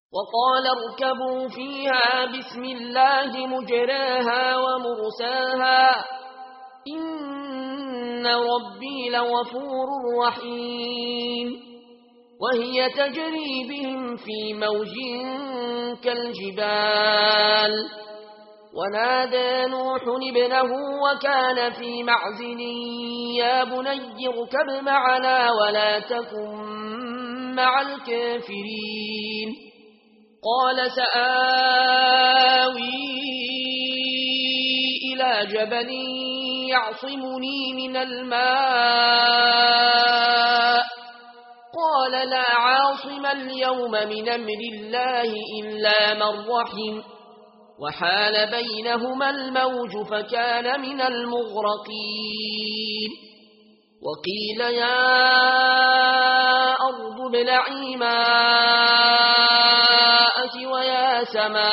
وقال اركبوا فيها بسم الله مجراها ومرساها إن ربي لغفور رحيم وهي تجري بهم في موج كالجبال ونادى نوح ابنه وكان في معزل يا بني اركب معنا ولا تكن مع الكافرين قال سآوي إلى جبل يعصمني من الماء قال لا عاصم اليوم من أمر الله إلا من رحم وحال بينهما الموج فكان من المغرقين وقيل يا أرض ابلعي ماءك ويا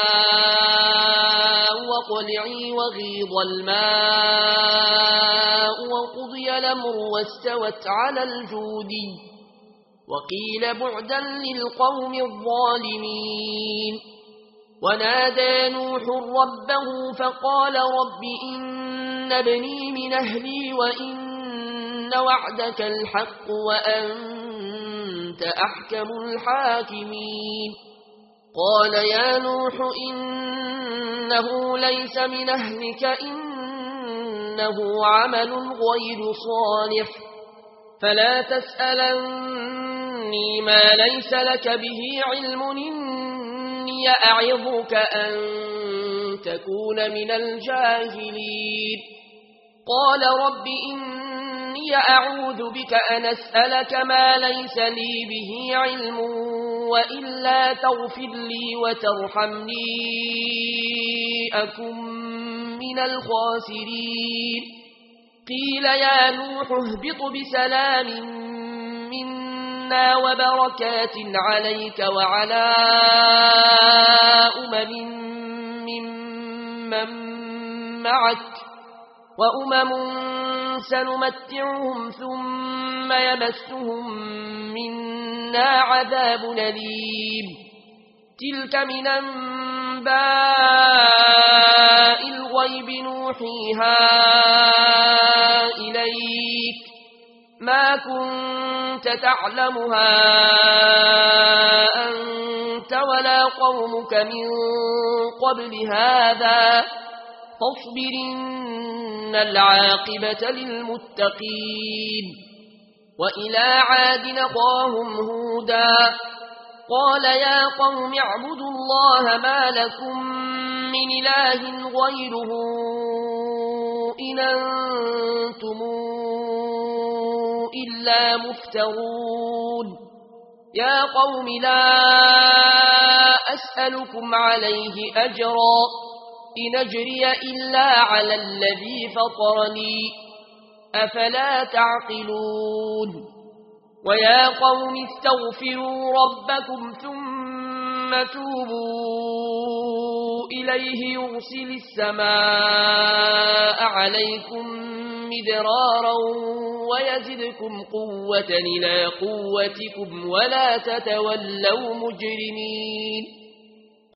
سماء واقلعي وغيض الماء وقضي الأمر واستوت على الجود وقيل بعدا للقوم الظالمين ونادى نوح ربه فقال رب إن ابني من أهلي وإن وعدك الحق وأنت أحكم الحاكمين قال يا نوح إنه ليس من أهلك إنه عمل غير صالح فلا تسألني ما ليس لك به علم إني أعظك أن تكون من الجاهلين قال رب إني أعوذ بك أن أسألك ما ليس لي به علم وإلا تغفر لي وترحمني أكن من الخاسرين قيل يا نوح اهبط بسلام منا وبركات عليك وعلى ممن معك وأمم سنمتعهم ثم يمسهم منا عذاب أليم تلك من أنباء الغيب نوحيها إليك ما كنت تعلمها أنت ولا قومك من قبل هذا فاصبر إن العاقبة للمتقين وإلى عاد أخاهم هودا قال يا قوم اعبدوا الله ما لكم من إله غيره إن أنتم إلا مفترون يا قوم لا أسألكم عليه أجرا إن أجري إلا على الذي فطرني أفلا تعقلون ويا قوم استغفروا ربكم ثم توبوا إليه يرسل السماء عليكم مدرارا ويزدكم قوة إلى قوتكم ولا تتولوا مجرمين